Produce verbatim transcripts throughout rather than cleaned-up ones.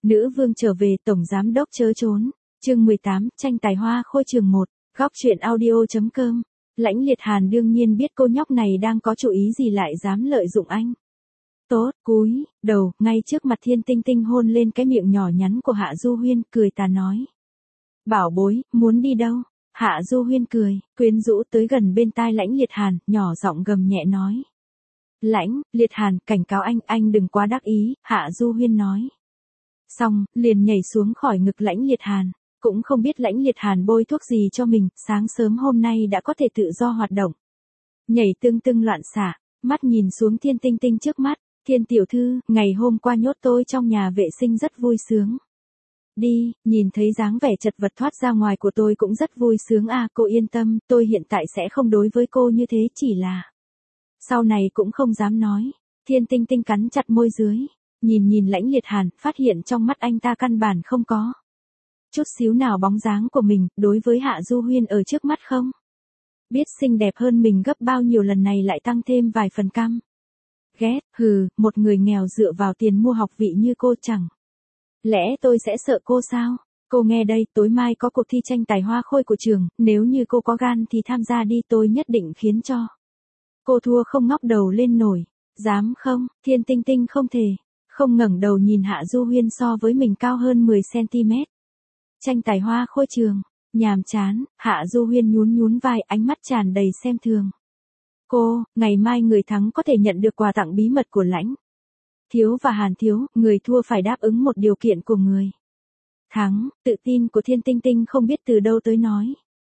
Nữ vương trở về, tổng giám đốc chớ trốn. Chương mười tám, tranh tài hoa khôi trường một, góc truyện audio chấm com. Lãnh Liệt Hàn đương nhiên biết cô nhóc này đang có chủ ý gì lại dám lợi dụng anh. Tốt, cúi đầu, ngay trước mặt Thiên Tinh Tinh hôn lên cái miệng nhỏ nhắn của Hạ Du Huyên, cười tà nói. Bảo bối, muốn đi đâu? Hạ Du Huyên cười, quyến rũ tới gần bên tai Lãnh Liệt Hàn, nhỏ giọng gầm nhẹ nói. Lãnh Liệt Hàn, cảnh cáo anh, anh đừng quá đắc ý, Hạ Du Huyên nói. Xong, liền nhảy xuống khỏi ngực Lãnh Liệt Hàn, cũng không biết Lãnh Liệt Hàn bôi thuốc gì cho mình, sáng sớm hôm nay đã có thể tự do hoạt động. Nhảy tưng tưng loạn xạ, mắt nhìn xuống Thiên Tinh Tinh trước mắt, Thiên tiểu thư, ngày hôm qua nhốt tôi trong nhà vệ sinh rất vui sướng. Đi, nhìn thấy dáng vẻ chật vật thoát ra ngoài của tôi cũng rất vui sướng à, cô yên tâm, tôi hiện tại sẽ không đối với cô như thế, chỉ là sau này cũng không dám nói. Thiên Tinh Tinh cắn chặt môi dưới, nhìn nhìn Lãnh Liệt Hàn, phát hiện trong mắt anh ta căn bản không có chút xíu nào bóng dáng của mình, đối với Hạ Du Huyên ở trước mắt không. Biết xinh đẹp hơn mình gấp bao nhiêu lần này lại tăng thêm vài phần căm ghét, hừ, một người nghèo dựa vào tiền mua học vị như cô chẳng lẽ tôi sẽ sợ cô sao? Cô nghe đây, tối mai có cuộc thi tranh tài hoa khôi của trường, nếu như cô có gan thì tham gia đi, tôi nhất định khiến cho cô thua không ngóc đầu lên nổi. Dám không? Thiên Tinh Tinh không thể không ngẩng đầu nhìn Hạ Du Huyên so với mình cao hơn mười xăng ti mét. Tranh tài hoa khôi trường, nhàm chán, Hạ Du Huyên nhún nhún vai, ánh mắt tràn đầy xem thường. Cô, ngày mai người thắng có thể nhận được quà tặng bí mật của Lãnh Thiếu và Hàn Thiếu, người thua phải đáp ứng một điều kiện của người thắng. Tự tin của Thiên Tinh Tinh không biết từ đâu tới nói.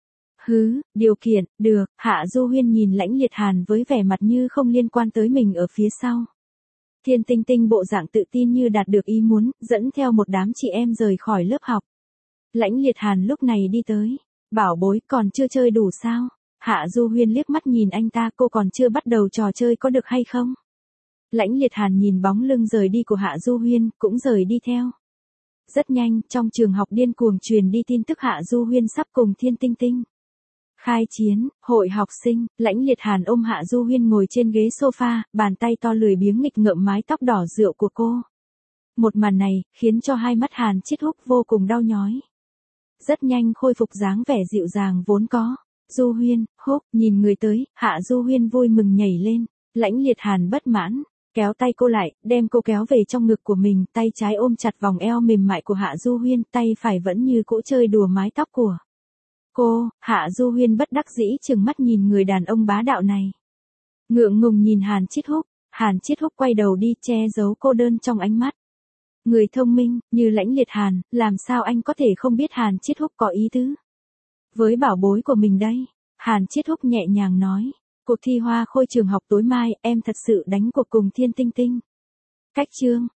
Hứ, điều kiện, được. Hạ Du Huyên nhìn Lãnh Liệt Hàn với vẻ mặt như không liên quan tới mình ở phía sau. Thiên Tinh Tinh bộ dạng tự tin như đạt được ý muốn, dẫn theo một đám chị em rời khỏi lớp học. Lãnh Liệt Hàn lúc này đi tới. Bảo bối, còn chưa chơi đủ sao? Hạ Du Huyên liếc mắt nhìn anh ta, cô còn chưa bắt đầu trò chơi có được hay không? Lãnh Liệt Hàn nhìn bóng lưng rời đi của Hạ Du Huyên, cũng rời đi theo. Rất nhanh, trong trường học điên cuồng truyền đi tin tức Hạ Du Huyên sắp cùng Thiên Tinh Tinh khai chiến. Hội học sinh, Lãnh Liệt Hàn ôm Hạ Du Huyên ngồi trên ghế sofa, bàn tay to lười biếng nghịch ngợm mái tóc đỏ rượu của cô. Một màn này, khiến cho hai mắt Hàn Chiết Húc vô cùng đau nhói. Rất nhanh khôi phục dáng vẻ dịu dàng vốn có. Du Huyên, Húc, nhìn người tới, Hạ Du Huyên vui mừng nhảy lên. Lãnh Liệt Hàn bất mãn, kéo tay cô lại, đem cô kéo về trong ngực của mình, tay trái ôm chặt vòng eo mềm mại của Hạ Du Huyên, tay phải vẫn như cũ chơi đùa mái tóc của cô. Hạ Du Huyên bất đắc dĩ trừng mắt nhìn người đàn ông bá đạo này. Ngượng ngùng nhìn Hàn Chiết Húc, Hàn Chiết Húc quay đầu đi, che giấu cô đơn trong ánh mắt. Người thông minh, như Lãnh Liệt Hàn, làm sao anh có thể không biết Hàn Chiết Húc có ý tứ với bảo bối của mình đây? Hàn Chiết Húc nhẹ nhàng nói. Cuộc thi hoa khôi trường học tối mai, em thật sự đánh cuộc cùng Thiên Tinh Tinh. Cách chương,